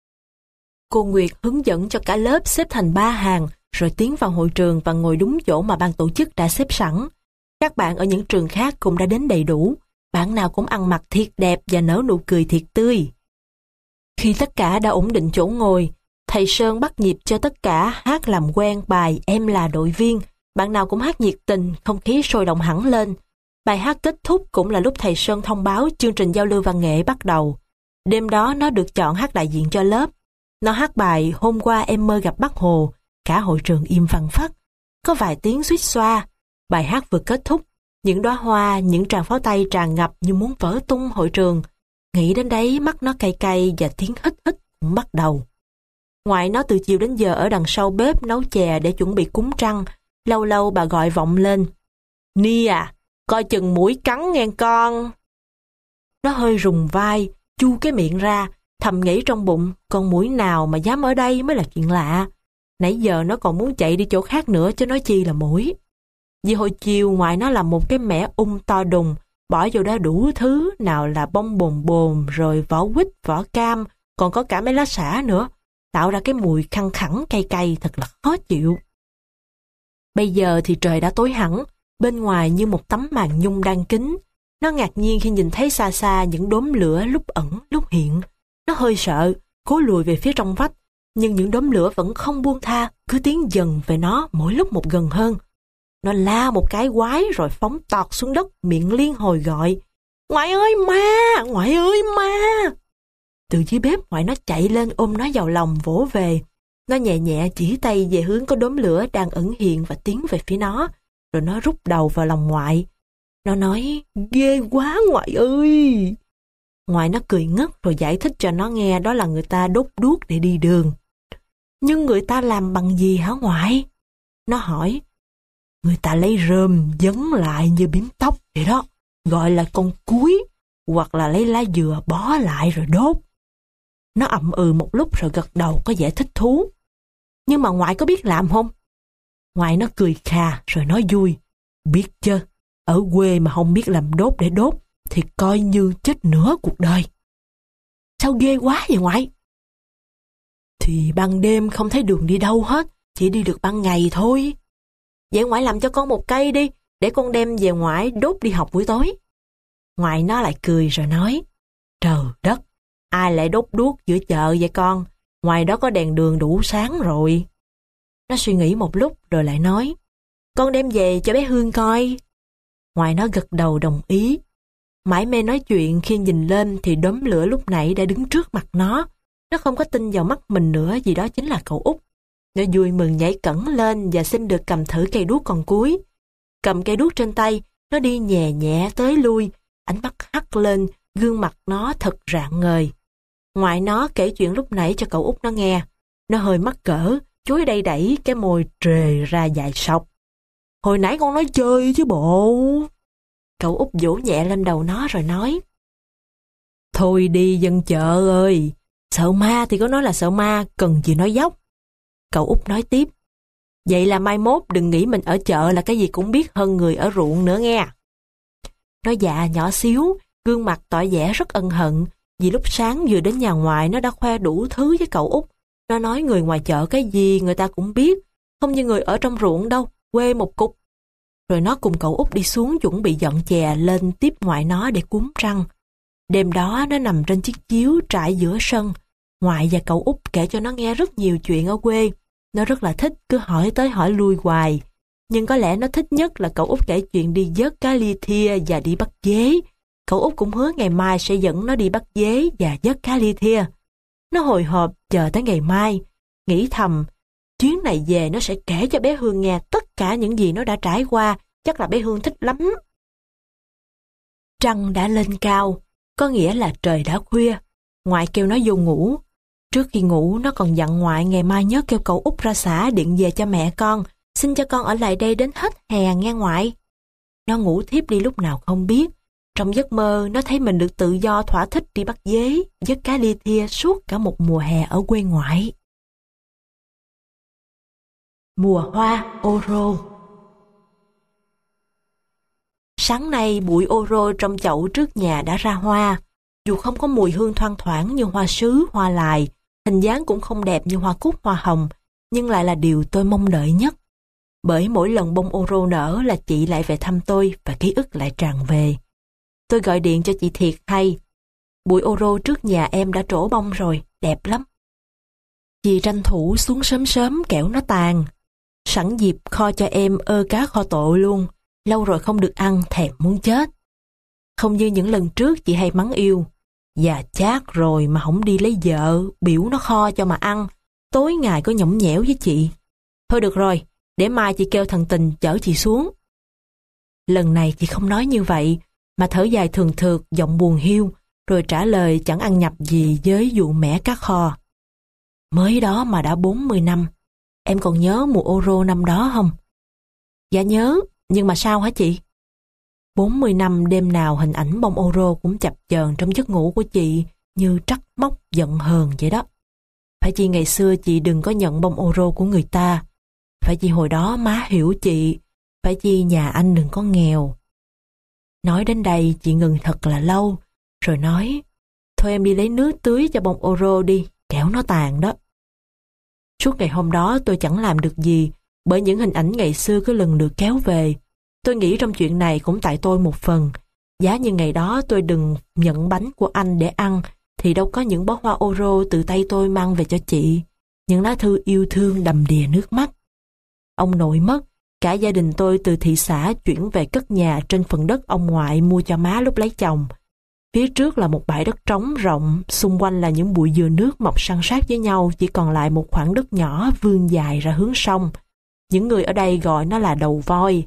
Cô Nguyệt hướng dẫn cho cả lớp xếp thành ba hàng, rồi tiến vào hội trường và ngồi đúng chỗ mà ban tổ chức đã xếp sẵn. Các bạn ở những trường khác cũng đã đến đầy đủ, bạn nào cũng ăn mặc thiệt đẹp và nở nụ cười thiệt tươi. Khi tất cả đã ổn định chỗ ngồi, thầy Sơn bắt nhịp cho tất cả hát làm quen bài Em là đội viên. Bạn nào cũng hát nhiệt tình, không khí sôi động hẳn lên. Bài hát kết thúc cũng là lúc thầy Sơn thông báo chương trình giao lưu văn nghệ bắt đầu. Đêm đó nó được chọn hát đại diện cho lớp. Nó hát bài Hôm qua em mơ gặp Bác Hồ. Cả hội trường im phăng phắc. Có vài tiếng suýt xoa. Bài hát vừa kết thúc, những đóa hoa, những tràng pháo tay tràn ngập như muốn vỡ tung hội trường. Nghĩ đến đấy mắt nó cay cay và tiếng hít hít cũng bắt đầu. Ngoại nó từ chiều đến giờ ở đằng sau bếp nấu chè để chuẩn bị cúng trăng. Lâu lâu bà gọi vọng lên. Ni à, coi chừng mũi cắn nghe con. Nó hơi rùng vai, chu cái miệng ra, thầm nghĩ trong bụng, con mũi nào mà dám ở đây mới là chuyện lạ. Nãy giờ nó còn muốn chạy đi chỗ khác nữa chứ nói chi là mũi. Vì hồi chiều ngoại nó làm một cái mẻ ung to đùng, bỏ vô đó đủ thứ, nào là bông bồn bồn, rồi vỏ quýt, vỏ cam, còn có cả mấy lá xả nữa, tạo ra cái mùi khăng khẳng cay cay thật là khó chịu. Bây giờ thì trời đã tối hẳn, bên ngoài như một tấm màn nhung đang kín. Nó ngạc nhiên khi nhìn thấy xa xa những đốm lửa lúc ẩn lúc hiện. Nó hơi sợ, cố lùi về phía trong vách, nhưng những đốm lửa vẫn không buông tha, cứ tiến dần về nó mỗi lúc một gần hơn. Nó la một cái quái rồi phóng tọt xuống đất, miệng liên hồi gọi. Ngoại ơi ma, ngoại ơi ma. Từ dưới bếp ngoại nó chạy lên ôm nó vào lòng vỗ về. Nó nhẹ nhẹ chỉ tay về hướng có đốm lửa đang ẩn hiện và tiến về phía nó, rồi nó rút đầu vào lòng ngoại. Nó nói, ghê quá ngoại ơi. Ngoại nó cười ngất rồi giải thích cho nó nghe đó là người ta đốt đuốc để đi đường. Nhưng người ta làm bằng gì hả ngoại? Nó hỏi. Người ta lấy rơm dấn lại như bím tóc vậy đó, gọi là con cúi, hoặc là lấy lá dừa bó lại rồi đốt. Nó ậm ừ một lúc rồi gật đầu có vẻ thích thú. Nhưng mà ngoại có biết làm không? Ngoại nó cười khà rồi nói vui. Biết chứ, ở quê mà không biết làm đốt để đốt thì coi như chết nửa cuộc đời. Sao ghê quá vậy ngoại? Thì ban đêm không thấy đường đi đâu hết, chỉ đi được ban ngày thôi. Vậy ngoại làm cho con một cây đi, để con đem về ngoại đốt đi học buổi tối. Ngoại nó lại cười rồi nói. Trời đất, ai lại đốt đuốc giữa chợ vậy con? Ngoài đó có đèn đường đủ sáng rồi. Nó suy nghĩ một lúc rồi lại nói. Con đem về cho bé Hương coi. Ngoại nó gật đầu đồng ý. Mãi mê nói chuyện, khi nhìn lên thì đốm lửa lúc nãy đã đứng trước mặt nó. Nó không có tin vào mắt mình nữa vì đó chính là cậu Út. Nó vui mừng nhảy cẫng lên và xin được cầm thử cây đuốc còn cuối. Cầm cây đuốc trên tay, nó đi nhẹ nhẹ tới lui, ánh mắt hắt lên, gương mặt nó thật rạng ngời. Ngoại nó kể chuyện lúc nãy cho cậu Út nó nghe. Nó hơi mắc cỡ, chuối đầy đẩy cái môi trề ra dài sọc. Hồi nãy con nói chơi chứ bộ. Cậu Út vỗ nhẹ lên đầu nó rồi nói. Thôi đi dân chợ ơi, sợ ma thì có nói là sợ ma, cần gì nói dốc. Cậu Út nói tiếp. Vậy là mai mốt đừng nghĩ mình ở chợ là cái gì cũng biết hơn người ở ruộng nữa nghe. Nó dạ nhỏ xíu, gương mặt tỏ vẻ rất ân hận, vì lúc sáng vừa đến nhà ngoại nó đã khoe đủ thứ với cậu Út. Nó nói người ngoài chợ cái gì người ta cũng biết, không như người ở trong ruộng đâu, quê một cục. Rồi nó cùng cậu Út đi xuống chuẩn bị dọn chè lên tiếp ngoại nó để cúng trăng. Đêm đó nó nằm trên chiếc chiếu trải giữa sân. Ngoại và cậu Út kể cho nó nghe rất nhiều chuyện ở quê. Nó rất là thích, cứ hỏi tới hỏi lui hoài. Nhưng có lẽ nó thích nhất là cậu Út kể chuyện đi vớt cá lia thia và đi bắt dế. Cậu Út cũng hứa ngày mai sẽ dẫn nó đi bắt dế và vớt cá lia thia. Nó hồi hộp chờ tới ngày mai, nghĩ thầm, chuyến này về nó sẽ kể cho bé Hương nghe tất cả những gì nó đã trải qua, chắc là bé Hương thích lắm. Trăng đã lên cao, có nghĩa là trời đã khuya. Ngoại kêu nó vô ngủ. Trước khi ngủ nó còn dặn ngoại ngày mai nhớ kêu cậu Út ra xã điện về cho mẹ con, xin cho con ở lại đây đến hết hè nghe ngoại. Nó ngủ thiếp đi lúc nào không biết. Trong giấc mơ nó thấy mình được tự do thỏa thích đi bắt dế, vớt cá lia thia suốt cả một mùa hè ở quê ngoại. Mùa hoa ô rô. Sáng nay bụi ô rô trong chậu trước nhà đã ra hoa. Dù không có mùi hương thoang thoảng như hoa sứ, hoa lài, hình dáng cũng không đẹp như hoa cúc, hoa hồng, nhưng lại là điều tôi mong đợi nhất. Bởi mỗi lần bông ô rô nở là chị lại về thăm tôi và ký ức lại tràn về. Tôi gọi điện cho chị Thiệt hay. Bụi ô rô trước nhà em đã trổ bông rồi, đẹp lắm. Chị tranh thủ xuống sớm sớm kẻo nó tàn. Sẵn dịp kho cho em ơ cá kho tộ luôn, lâu rồi không được ăn thèm muốn chết. Không như những lần trước chị hay mắng yêu. Già chát rồi mà không đi lấy vợ, biểu nó kho cho mà ăn. Tối ngày có nhõng nhẽo với chị. Thôi được rồi, để mai chị kêu thằng Tình chở chị xuống. Lần này chị không nói như vậy, mà thở dài thường thượt, giọng buồn hiu, rồi trả lời chẳng ăn nhập gì với vụ mẻ cá kho. Mới đó mà đã bốn mươi năm, em còn nhớ mùa ô rô năm đó không? Dạ nhớ, nhưng mà sao hả chị? bốn mươi năm đêm nào hình ảnh bông ô rô cũng chập chờn trong giấc ngủ của chị như trắc móc giận hờn vậy đó. Phải chi ngày xưa chị đừng có nhận bông ô rô của người ta. Phải chi hồi đó má hiểu chị. Phải chi nhà anh đừng có nghèo. Nói đến đây chị ngừng thật là lâu, rồi nói, thôi em đi lấy nước tưới cho bông ô rô đi, kẻo nó tàn đó. Suốt ngày hôm đó tôi chẳng làm được gì, bởi những hình ảnh ngày xưa cứ lần lượt kéo về. Tôi nghĩ trong chuyện này cũng tại tôi một phần. Giá như ngày đó tôi đừng nhận bánh của anh để ăn, thì đâu có những bó hoa ô rô từ tay tôi mang về cho chị. Những lá thư yêu thương đầm đìa nước mắt. Ông nội mất, cả gia đình tôi từ thị xã chuyển về cất nhà trên phần đất ông ngoại mua cho má lúc lấy chồng. Phía trước là một bãi đất trống rộng, xung quanh là những bụi dừa nước mọc san sát với nhau, chỉ còn lại một khoảng đất nhỏ vươn dài ra hướng sông. Những người ở đây gọi nó là đầu voi.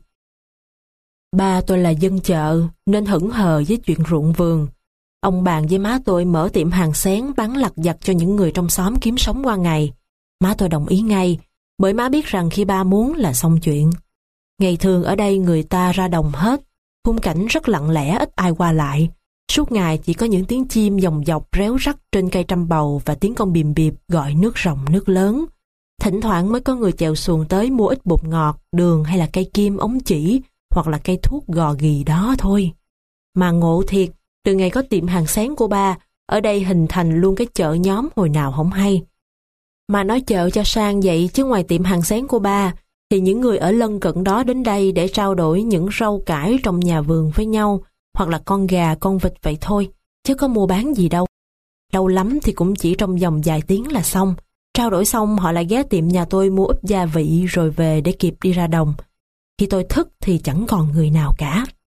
Ba tôi là dân chợ, nên hững hờ với chuyện ruộng vườn. Ông bàn với má tôi mở tiệm hàng xén bán lặt vặt cho những người trong xóm kiếm sống qua ngày. Má tôi đồng ý ngay, bởi má biết rằng khi ba muốn là xong chuyện. Ngày thường ở đây người ta ra đồng hết, khung cảnh rất lặng lẽ, ít ai qua lại. Suốt ngày chỉ có những tiếng chim dòng dọc réo rắt trên cây trăm bầu và tiếng con bìm bịp gọi nước ròng nước lớn. Thỉnh thoảng mới có người chèo xuồng tới mua ít bột ngọt, đường hay là cây kim ống chỉ, hoặc là cây thuốc gò ghì đó thôi. Mà ngộ thiệt, từ ngày có tiệm hàng xén của ba, ở đây hình thành luôn cái chợ nhóm hồi nào không hay. Mà nói chợ cho sang vậy chứ ngoài tiệm hàng xén của ba, thì những người ở lân cận đó đến đây để trao đổi những rau cải trong nhà vườn với nhau, hoặc là con gà, con vịt vậy thôi, chứ có mua bán gì đâu. Lâu lắm thì cũng chỉ trong vòng vài tiếng là xong. Trao đổi xong họ lại ghé tiệm nhà tôi mua ít gia vị rồi về để kịp đi ra đồng. Khi tôi thức thì chẳng còn người nào cả.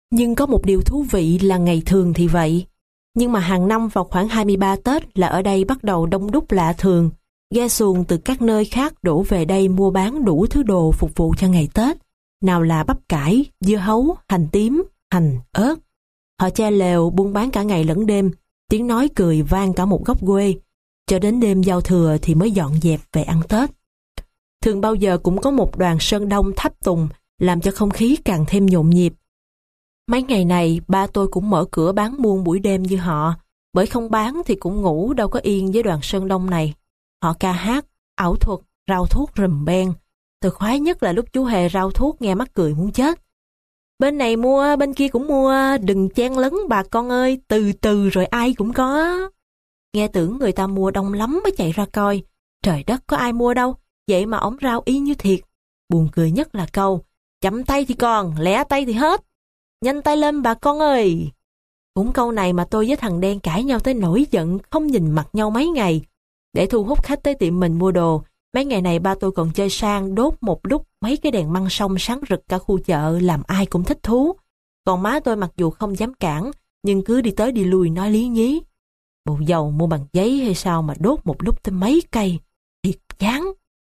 Nhưng có một điều thú vị là ngày thường thì vậy. Nhưng mà hàng năm vào khoảng hai mươi ba Tết là ở đây bắt đầu đông đúc lạ thường. Ghe xuồng từ các nơi khác đổ về đây mua bán đủ thứ đồ phục vụ cho ngày Tết. Nào là bắp cải, dưa hấu, hành tím, hành, ớt. Họ che lều buôn bán cả ngày lẫn đêm, tiếng nói cười vang cả một góc quê. Cho đến đêm giao thừa thì mới dọn dẹp về ăn Tết. Thường bao giờ cũng có một đoàn sơn đông tháp tùng làm cho không khí càng thêm nhộn nhịp. Mấy ngày này ba tôi cũng mở cửa bán buôn buổi đêm như họ, bởi không bán thì cũng ngủ đâu có yên với đoàn sơn đông này. Họ ca hát, ảo thuật, rao thuốc rùm beng. Tôi khoái nhất là lúc chú Hề rao thuốc nghe mắc cười muốn chết. Bên này mua, bên kia cũng mua, đừng chen lấn bà con ơi, từ từ rồi ai cũng có. Nghe tưởng người ta mua đông lắm mới chạy ra coi. Trời đất, có ai mua đâu, vậy mà ổng rao y như thiệt. Buồn cười nhất là câu, chậm tay thì còn, lẻ tay thì hết. Nhanh tay lên bà con ơi. Cũng câu này mà tôi với thằng đen cãi nhau tới nổi giận, không nhìn mặt nhau mấy ngày. Để thu hút khách tới tiệm mình mua đồ, mấy ngày này ba tôi còn chơi sang đốt một lúc mấy cái đèn măng sông sáng rực cả khu chợ làm ai cũng thích thú. Còn má tôi mặc dù không dám cản, nhưng cứ đi tới đi lui nói lý nhí. Bộ dầu mua bằng giấy hay sao mà đốt một lúc tới mấy cây, thiệt chán.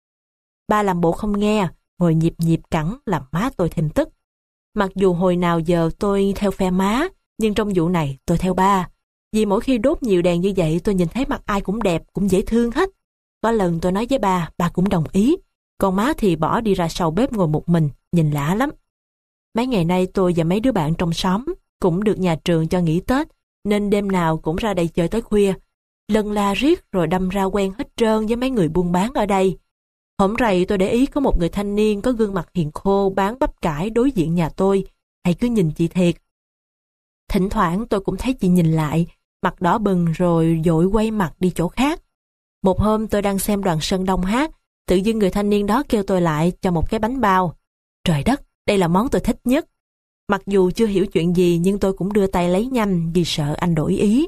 Ba làm bộ không nghe, ngồi nhịp nhịp cẳng làm má tôi thêm tức. Mặc dù hồi nào giờ tôi theo phe má, nhưng trong vụ này tôi theo ba. Vì mỗi khi đốt nhiều đèn như vậy tôi nhìn thấy mặt ai cũng đẹp, cũng dễ thương hết. Có lần tôi nói với ba, ba cũng đồng ý. Còn má thì bỏ đi ra sau bếp ngồi một mình, nhìn lạ lắm. Mấy ngày nay tôi và mấy đứa bạn trong xóm cũng được nhà trường cho nghỉ Tết, nên đêm nào cũng ra đây chơi tới khuya. Lần la riết rồi đâm ra quen hết trơn với mấy người buôn bán ở đây. Hổm rày tôi để ý có một người thanh niên có gương mặt hiền khô bán bắp cải đối diện nhà tôi, hay cứ nhìn chị thiệt. Thỉnh thoảng tôi cũng thấy chị nhìn lại, mặt đỏ bừng rồi vội quay mặt đi chỗ khác. Một hôm tôi đang xem đoàn Sơn Đông hát, tự dưng người thanh niên đó kêu tôi lại cho một cái bánh bao. Trời đất, đây là món tôi thích nhất. Mặc dù chưa hiểu chuyện gì nhưng tôi cũng đưa tay lấy nhanh vì sợ anh đổi ý.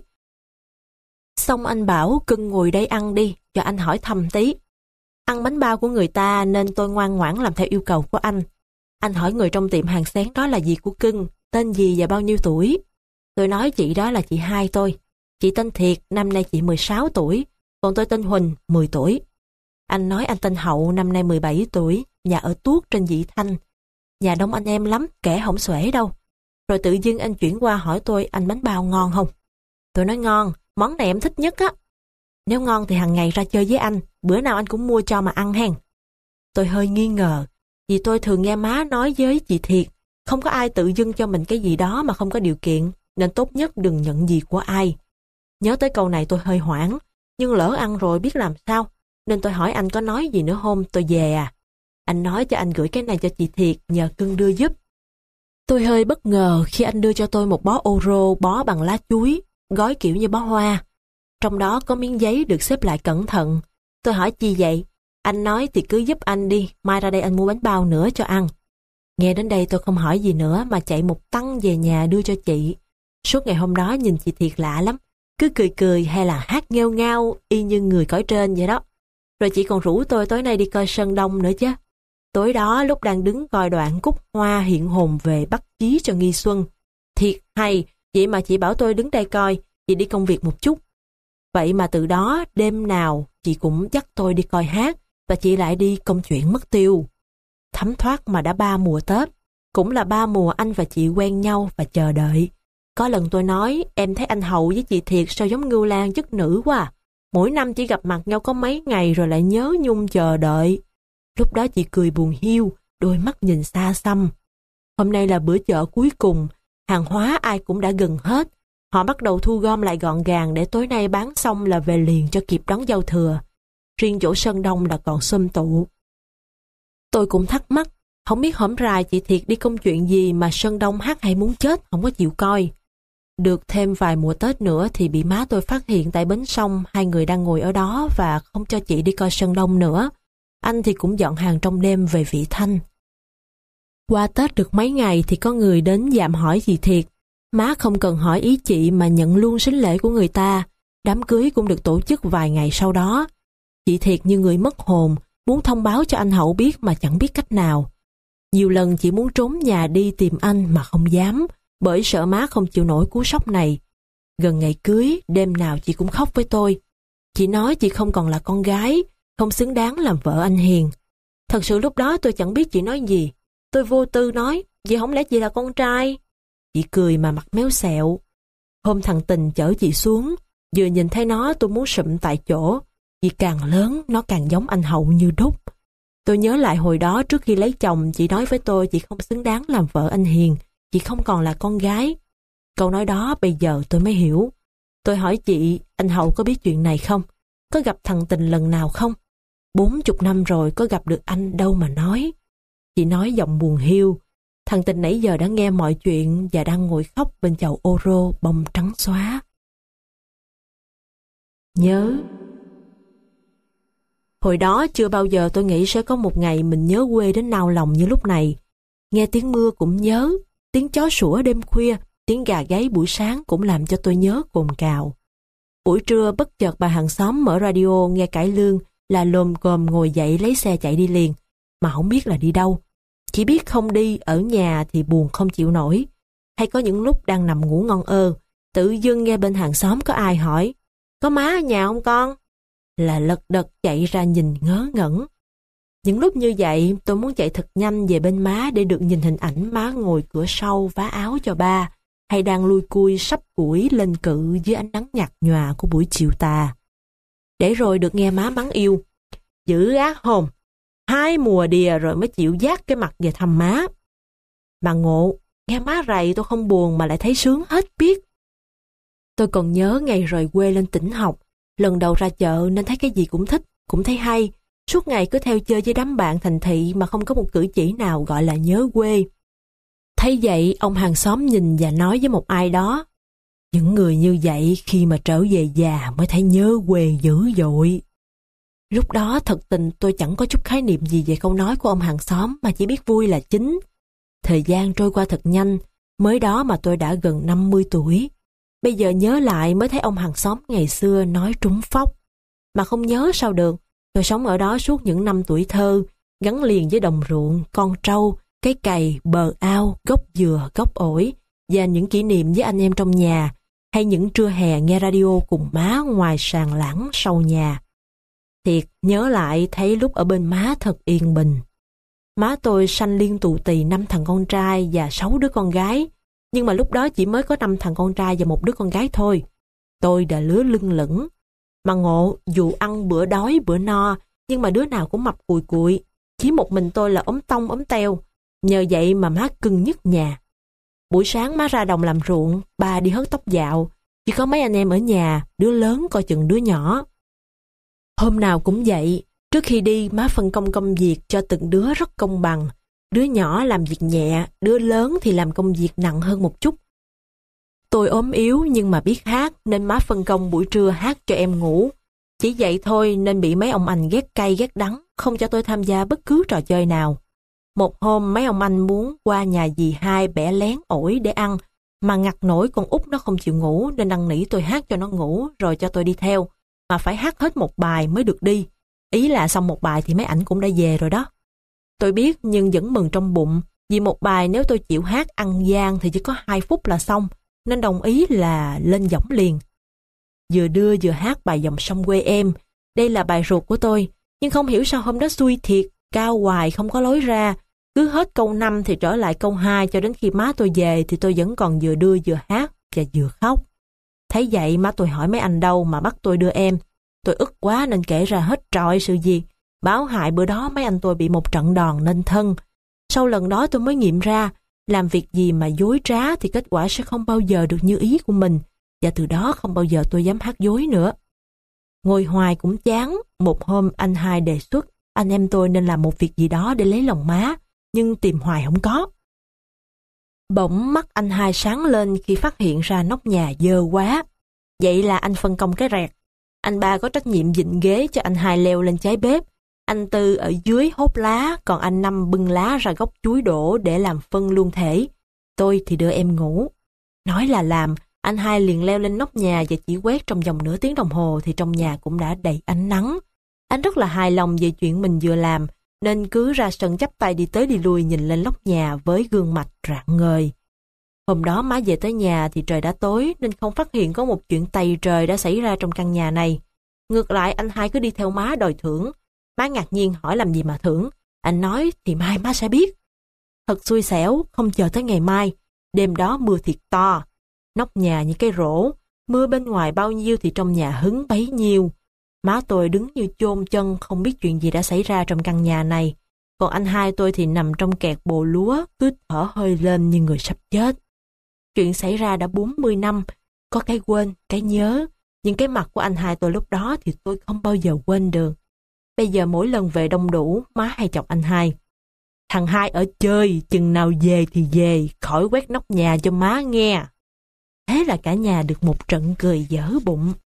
Xong anh bảo cưng ngồi đây ăn đi, cho anh hỏi thăm tí. Ăn bánh bao của người ta nên tôi ngoan ngoãn làm theo yêu cầu của anh. Anh hỏi người trong tiệm hàng xén đó là gì của cưng, tên gì và bao nhiêu tuổi. Tôi nói chị đó là chị hai tôi. Chị tên Thiệt, năm nay chị mười sáu tuổi, còn tôi tên Huỳnh, mười tuổi. Anh nói anh tên Hậu, năm nay mười bảy tuổi, nhà ở Tuốt trên Vị Thanh. Nhà đông anh em lắm, kẻ không xuể đâu. Rồi tự dưng anh chuyển qua hỏi tôi anh bánh bao ngon không. Tôi nói ngon, món này em thích nhất á. Nếu ngon thì hàng ngày ra chơi với anh, bữa nào anh cũng mua cho mà ăn hen. Tôi hơi nghi ngờ, vì tôi thường nghe má nói với chị Thiệt, không có ai tự dưng cho mình cái gì đó mà không có điều kiện, nên tốt nhất đừng nhận gì của ai. Nhớ tới câu này tôi hơi hoảng, nhưng lỡ ăn rồi biết làm sao, nên tôi hỏi anh có nói gì nữa hôm tôi về à. Anh nói cho anh gửi cái này cho chị Thiệt, nhờ cưng đưa giúp. Tôi hơi bất ngờ khi anh đưa cho tôi một bó ô rô bó bằng lá chuối, gói kiểu như bó hoa. Trong đó có miếng giấy được xếp lại cẩn thận. Tôi hỏi chi vậy? Anh nói thì cứ giúp anh đi, mai ra đây anh mua bánh bao nữa cho ăn. Nghe đến đây tôi không hỏi gì nữa mà chạy một tăng về nhà đưa cho chị. Suốt ngày hôm đó nhìn chị Thiệt lạ lắm, cứ cười cười hay là hát nghêu ngao y như người cõi trên vậy đó. Rồi chị còn rủ tôi tối nay đi coi Sơn Đông nữa chứ. Tối đó lúc đang đứng coi đoạn Cúc Hoa hiện hồn về bắt chí cho Nghi Xuân. Thiệt hay, vậy mà chị bảo tôi đứng đây coi, chị đi công việc một chút. Vậy mà từ đó đêm nào chị cũng dắt tôi đi coi hát và chị lại đi công chuyện mất tiêu. Thấm thoát mà đã ba mùa Tết, cũng là ba mùa anh và chị quen nhau và chờ đợi. Có lần tôi nói em thấy anh Hậu với chị Thiệt sao giống Ngưu Lang chất nữ quá à. Mỗi năm chỉ gặp mặt nhau có mấy ngày rồi lại nhớ nhung chờ đợi. Lúc đó chị cười buồn hiu, đôi mắt nhìn xa xăm. Hôm nay là bữa chợ cuối cùng, hàng hóa ai cũng đã gần hết. Họ bắt đầu thu gom lại gọn gàng để tối nay bán xong là về liền cho kịp đón giao thừa. Riêng chỗ Sơn Đông là còn xôm tụ. Tôi cũng thắc mắc, không biết hổm rày chị Thiệt đi công chuyện gì mà Sơn Đông hát hay muốn chết, không có chịu coi. Được thêm vài mùa Tết nữa thì bị má tôi phát hiện tại bến sông hai người đang ngồi ở đó và không cho chị đi coi Sơn Đông nữa. Anh thì cũng dọn hàng trong đêm về Vị Thanh. Qua Tết được mấy ngày thì có người đến dạm hỏi chị Thiệt. Má không cần hỏi ý chị mà nhận luôn sính lễ của người ta. Đám cưới cũng được tổ chức vài ngày sau đó. Chị Thiệt như người mất hồn, muốn thông báo cho anh Hậu biết mà chẳng biết cách nào. Nhiều lần chị muốn trốn nhà đi tìm anh mà không dám, Bởi sợ má không chịu nổi cú sốc này. Gần ngày cưới, đêm nào chị cũng khóc với tôi. Chị nói chị không còn là con gái, không xứng đáng làm vợ anh Hiền. Thật sự lúc đó tôi chẳng biết chị nói gì. Tôi vô tư nói, vậy không lẽ chị là con trai? Chị cười mà mặt méo xẹo. Hôm thằng Tình chở chị xuống, vừa nhìn thấy nó tôi muốn sụm tại chỗ. Chị càng lớn, nó càng giống anh Hậu như đúc. Tôi nhớ lại hồi đó trước khi lấy chồng, chị nói với tôi chị không xứng đáng làm vợ anh Hiền, chị không còn là con gái. Câu nói đó bây giờ tôi mới hiểu. Tôi hỏi chị, anh Hậu có biết chuyện này không? Có gặp thằng Tình lần nào không? Bốn chục năm rồi có gặp được anh đâu mà nói. Chị nói giọng buồn hiu. Thằng Tình nãy giờ đã nghe mọi chuyện và đang ngồi khóc bên chậu ô rô bông trắng xóa. Nhớ. Hồi đó chưa bao giờ tôi nghĩ sẽ có một ngày mình nhớ quê đến nao lòng như lúc này. Nghe tiếng mưa cũng nhớ, tiếng chó sủa đêm khuya, tiếng gà gáy buổi sáng cũng làm cho tôi nhớ cồn cào. Buổi trưa bất chợt bà hàng xóm mở radio nghe cải lương là lồm cồm ngồi dậy lấy xe chạy đi liền, mà không biết là đi đâu. Chỉ biết không đi, ở nhà thì buồn không chịu nổi. Hay có những lúc đang nằm ngủ ngon ơ, tự dưng nghe bên hàng xóm có ai hỏi, có má ở nhà không con? Là lật đật chạy ra nhìn ngớ ngẩn. Những lúc như vậy tôi muốn chạy thật nhanh về bên má để được nhìn hình ảnh má ngồi cửa sau vá áo cho ba, hay đang lui cui sắp củi lên cự dưới ánh nắng nhạt nhòa của buổi chiều tà. Để rồi được nghe má mắng yêu, dữ ác hồn, hai mùa đìa rồi mới chịu vác cái mặt về thăm má. Mà ngộ, nghe má rầy tôi không buồn mà lại thấy sướng hết biết. Tôi còn nhớ ngày rời quê lên tỉnh học, lần đầu ra chợ nên thấy cái gì cũng thích, cũng thấy hay. Suốt ngày cứ theo chơi với đám bạn thành thị mà không có một cử chỉ nào gọi là nhớ quê. Thấy vậy, ông hàng xóm nhìn và nói với một ai đó, những người như vậy khi mà trở về già mới thấy nhớ quê dữ dội. Lúc đó thật tình tôi chẳng có chút khái niệm gì về câu nói của ông hàng xóm mà chỉ biết vui là chính. Thời gian trôi qua thật nhanh, mới đó mà tôi đã gần năm mươi tuổi. Bây giờ nhớ lại mới thấy ông hàng xóm ngày xưa nói trúng phóc. Mà không nhớ sao được, tôi sống ở đó suốt những năm tuổi thơ, gắn liền với đồng ruộng, con trâu, cái cày, bờ ao, gốc dừa, gốc ổi, và những kỷ niệm với anh em trong nhà, hay những trưa hè nghe radio cùng má ngoài sàn lãng sau nhà. Thiệt, nhớ lại thấy lúc ở bên má thật yên bình. Má tôi sanh liên tù tì năm thằng con trai và sáu đứa con gái, nhưng mà lúc đó chỉ mới có năm thằng con trai và một đứa con gái thôi. Tôi đã lứa lưng lửng. Mà ngộ, dù ăn bữa đói bữa no, nhưng mà đứa nào cũng mập cùi cụi. Chỉ một mình tôi là ốm tông ốm teo. Nhờ vậy mà má cưng nhất nhà. Buổi sáng má ra đồng làm ruộng, ba đi hớt tóc dạo. Chỉ có mấy anh em ở nhà, đứa lớn coi chừng đứa nhỏ. Hôm nào cũng vậy, trước khi đi má phân công công việc cho từng đứa rất công bằng. Đứa nhỏ làm việc nhẹ, đứa lớn thì làm công việc nặng hơn một chút. Tôi ốm yếu nhưng mà biết hát nên má phân công buổi trưa hát cho em ngủ. Chỉ vậy thôi nên bị mấy ông anh ghét cay ghét đắng, không cho tôi tham gia bất cứ trò chơi nào. Một hôm mấy ông anh muốn qua nhà dì hai bẻ lén ổi để ăn, mà ngặt nổi con út nó không chịu ngủ nên năn nỉ tôi hát cho nó ngủ rồi cho tôi đi theo, mà phải hát hết một bài mới được đi. Ý là xong một bài thì mấy ảnh cũng đã về rồi đó. Tôi biết nhưng vẫn mừng trong bụng, vì một bài nếu tôi chịu hát ăn gian thì chỉ có hai phút là xong, nên đồng ý là lên giọng liền. Vừa đưa vừa hát bài Dòng Sông Quê Em. Đây là bài ruột của tôi, nhưng không hiểu sao hôm đó xui thiệt, cao hoài không có lối ra. Cứ hết câu năm thì trở lại câu hai, cho đến khi má tôi về thì tôi vẫn còn vừa đưa vừa hát và vừa khóc. Thấy vậy má tôi hỏi mấy anh đâu mà bắt tôi đưa em. Tôi ức quá nên kể ra hết trọi sự việc. Báo hại bữa đó mấy anh tôi bị một trận đòn nên thân. Sau lần đó tôi mới nghiệm ra, làm việc gì mà dối trá thì kết quả sẽ không bao giờ được như ý của mình, và từ đó không bao giờ tôi dám hát dối nữa. Ngồi hoài cũng chán, một hôm anh hai đề xuất anh em tôi nên làm một việc gì đó để lấy lòng má, nhưng tìm hoài không có. Bỗng mắt anh hai sáng lên khi phát hiện ra nóc nhà dơ quá. Vậy là anh phân công cái rẹt. Anh ba có trách nhiệm vịn ghế cho anh hai leo lên cháy bếp. Anh Tư ở dưới hốt lá, còn anh Năm bưng lá ra gốc chuối đổ để làm phân luôn thể. Tôi thì đưa em ngủ. Nói là làm, anh hai liền leo lên nóc nhà và chỉ quét trong vòng nửa tiếng đồng hồ thì trong nhà cũng đã đầy ánh nắng. Anh rất là hài lòng về chuyện mình vừa làm, nên cứ ra sân chắp tay đi tới đi lui nhìn lên nóc nhà với gương mặt rạng ngời. Hôm đó má về tới nhà thì trời đã tối nên không phát hiện có một chuyện tày trời đã xảy ra trong căn nhà này. Ngược lại anh hai cứ đi theo má đòi thưởng. Má ngạc nhiên hỏi làm gì mà thưởng. Anh nói thì mai má sẽ biết. Thật xui xẻo, không chờ tới ngày mai. Đêm đó mưa thiệt to. Nóc nhà như cái rổ. Mưa bên ngoài bao nhiêu thì trong nhà hứng bấy nhiêu. Má tôi đứng như chôn chân không biết chuyện gì đã xảy ra trong căn nhà này. Còn anh hai tôi thì nằm trong kẹt bồ lúa, cứ thở hơi lên như người sắp chết. Chuyện xảy ra đã bốn mươi năm, có cái quên, cái nhớ. Nhưng cái mặt của anh hai tôi lúc đó thì tôi không bao giờ quên được. Bây giờ mỗi lần về đông đủ, má hay chọc anh hai. Thằng hai ở chơi, chừng nào về thì về, khỏi quét nóc nhà cho má nghe. Thế là cả nhà được một trận cười dở bụng.